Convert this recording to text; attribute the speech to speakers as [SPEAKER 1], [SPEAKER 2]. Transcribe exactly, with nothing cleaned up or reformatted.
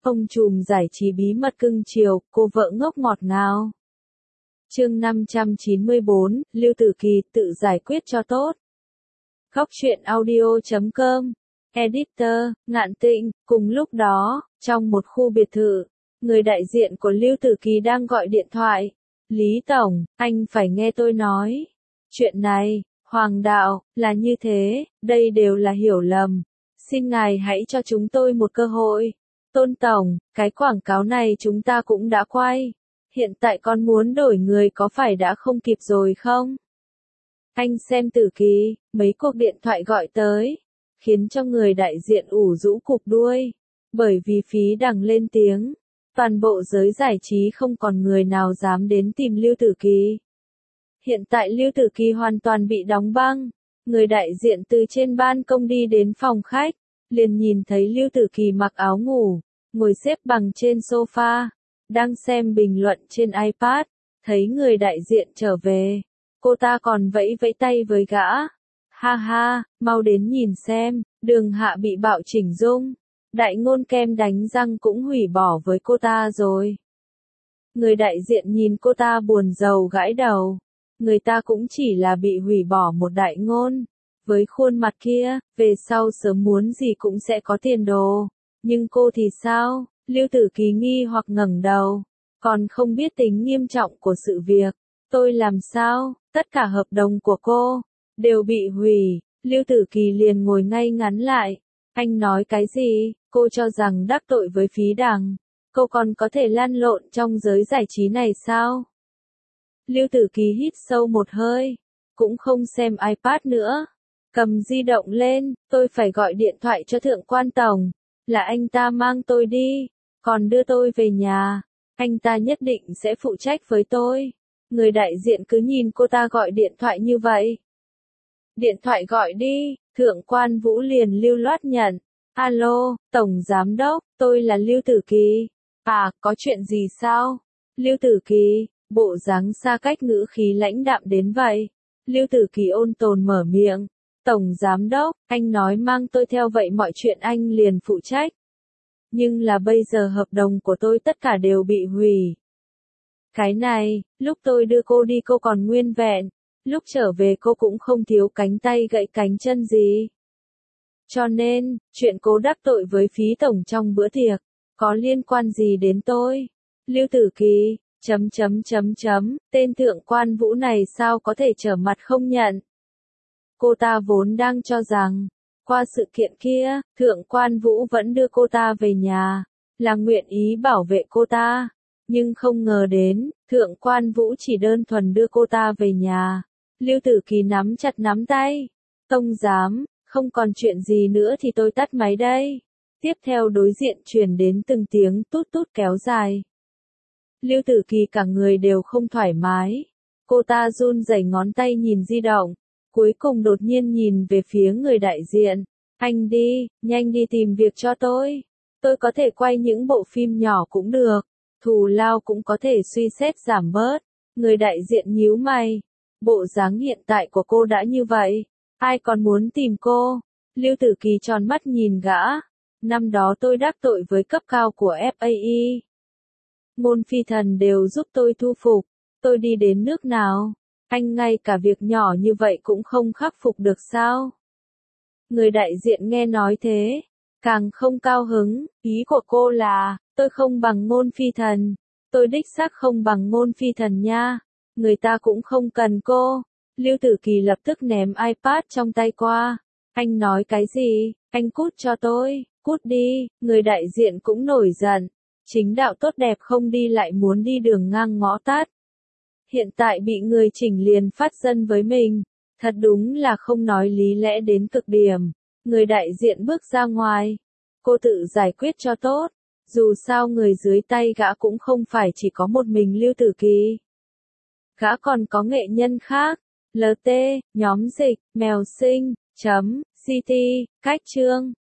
[SPEAKER 1] Ông trùm giải trí bí mật cưng chiều, cô vợ ngốc ngọt ngào. Chương năm trăm chín mươi bốn, Lưu Tử Kỳ tự giải quyết cho tốt. Góc truyện audio chấm com, Editor, Ngạn Tịnh. Cùng lúc đó, trong một khu biệt thự, người đại diện của Lưu Tử Kỳ đang gọi điện thoại. Lý Tổng, anh phải nghe tôi nói. Chuyện này, Hoàng đạo, là như thế, đây đều là hiểu lầm. Xin ngài hãy cho chúng tôi một cơ hội. Tôn Tổng, cái quảng cáo này chúng ta cũng đã quay. Hiện tại con muốn đổi người có phải đã không kịp rồi không? Anh xem Tử Kỳ, mấy cuộc điện thoại gọi tới, khiến cho người đại diện ủ rũ cụp đuôi. Bởi vì phí đằng lên tiếng, toàn bộ giới giải trí không còn người nào dám đến tìm Lưu Tử Kỳ. Hiện tại Lưu Tử Kỳ hoàn toàn bị đóng băng. Người đại diện từ trên ban công đi đến phòng khách, liền nhìn thấy Lưu Tử Kỳ mặc áo ngủ, ngồi xếp bằng trên sofa, đang xem bình luận trên iPad. Thấy người đại diện trở về, cô ta còn vẫy vẫy tay với gã. Ha ha, mau đến nhìn xem, Đường Hạ bị bạo chỉnh dung. Đại ngôn kem đánh răng cũng hủy bỏ với cô ta rồi. Người đại diện nhìn cô ta buồn rầu gãi đầu. Người ta cũng chỉ là bị hủy bỏ một đại ngôn. Với khuôn mặt kia, về sau sớm muốn gì cũng sẽ có tiền đồ. Nhưng cô thì sao? Lưu Tử Kỳ nghi hoặc ngẩng đầu. Còn không biết tính nghiêm trọng của sự việc. Tôi làm sao? Tất cả hợp đồng của cô đều bị hủy. Lưu Tử Kỳ liền ngồi ngay ngắn lại. Anh nói cái gì? Cô cho rằng đắc tội với phí đằng, cô còn có thể lăn lộn trong giới giải trí này sao? Lưu Tử Kỳ hít sâu một hơi, cũng không xem iPad nữa, cầm di động lên. Tôi phải gọi điện thoại cho Thượng quan Tổng, là anh ta mang tôi đi, còn đưa tôi về nhà. Anh ta nhất định sẽ phụ trách với tôi. Người đại diện cứ nhìn cô ta gọi điện thoại như vậy. Điện thoại gọi đi, Thượng quan Vũ liền lưu loát nhận. Alo, Tổng Giám Đốc, tôi là Lưu Tử Kỳ. À, có chuyện gì sao? Lưu Tử Kỳ, bộ dáng xa cách ngữ khí lãnh đạm đến vậy. Lưu Tử Kỳ ôn tồn mở miệng. Tổng Giám Đốc, anh nói mang tôi theo vậy mọi chuyện anh liền phụ trách. Nhưng là bây giờ hợp đồng của tôi tất cả đều bị hủy. Cái này, lúc tôi đưa cô đi cô còn nguyên vẹn. Lúc trở về cô cũng không thiếu cánh tay gãy cánh chân gì. Cho nên, chuyện cô đắc tội với phí tổng trong bữa tiệc, có liên quan gì đến tôi? Lưu Tử Kỳ, chấm chấm chấm chấm, tên Thượng quan Vũ này sao có thể trở mặt không nhận? Cô ta vốn đang cho rằng, qua sự kiện kia, Thượng quan Vũ vẫn đưa cô ta về nhà, là nguyện ý bảo vệ cô ta. Nhưng không ngờ đến, Thượng quan Vũ chỉ đơn thuần đưa cô ta về nhà. Lưu Tử Kỳ nắm chặt nắm tay. Tông giám, không còn chuyện gì nữa thì tôi tắt máy đây. Tiếp theo đối diện truyền đến từng tiếng tút tút kéo dài. Lưu Tử Kỳ cả người đều không thoải mái. Cô ta run rẩy ngón tay nhìn di động. Cuối cùng đột nhiên nhìn về phía người đại diện. Anh đi, nhanh đi tìm việc cho tôi. Tôi có thể quay những bộ phim nhỏ cũng được. Thù lao cũng có thể suy xét giảm bớt. Người đại diện nhíu mày. Bộ dáng hiện tại của cô đã như vậy. Ai còn muốn tìm cô? Lưu Tử Kỳ tròn mắt nhìn gã. Năm đó tôi đắc tội với cấp cao của ép a e. Ngôn Phi Thần đều giúp tôi thu phục. Tôi đi đến nước nào? Anh ngay cả việc nhỏ như vậy cũng không khắc phục được sao? Người đại diện nghe nói thế, càng không cao hứng. Ý của cô là, tôi không bằng Ngôn Phi Thần. Tôi đích xác không bằng Ngôn Phi Thần nha. Người ta cũng không cần cô. Lưu Tử Kỳ lập tức ném iPad trong tay qua. Anh nói cái gì? Anh cút cho tôi, cút đi. Người đại diện cũng nổi giận. Chính đạo tốt đẹp không đi lại muốn đi đường ngang ngõ tắt. Hiện tại bị người chỉnh liền phát dân với mình. Thật đúng là không nói lý lẽ đến cực điểm. Người đại diện bước ra ngoài. Cô tự giải quyết cho tốt. Dù sao người dưới tay gã cũng không phải chỉ có một mình Lưu Tử Kỳ. Gã còn có nghệ nhân khác. lờ tê, nhóm dịch, mèo sinh, chấm, city, cách chương.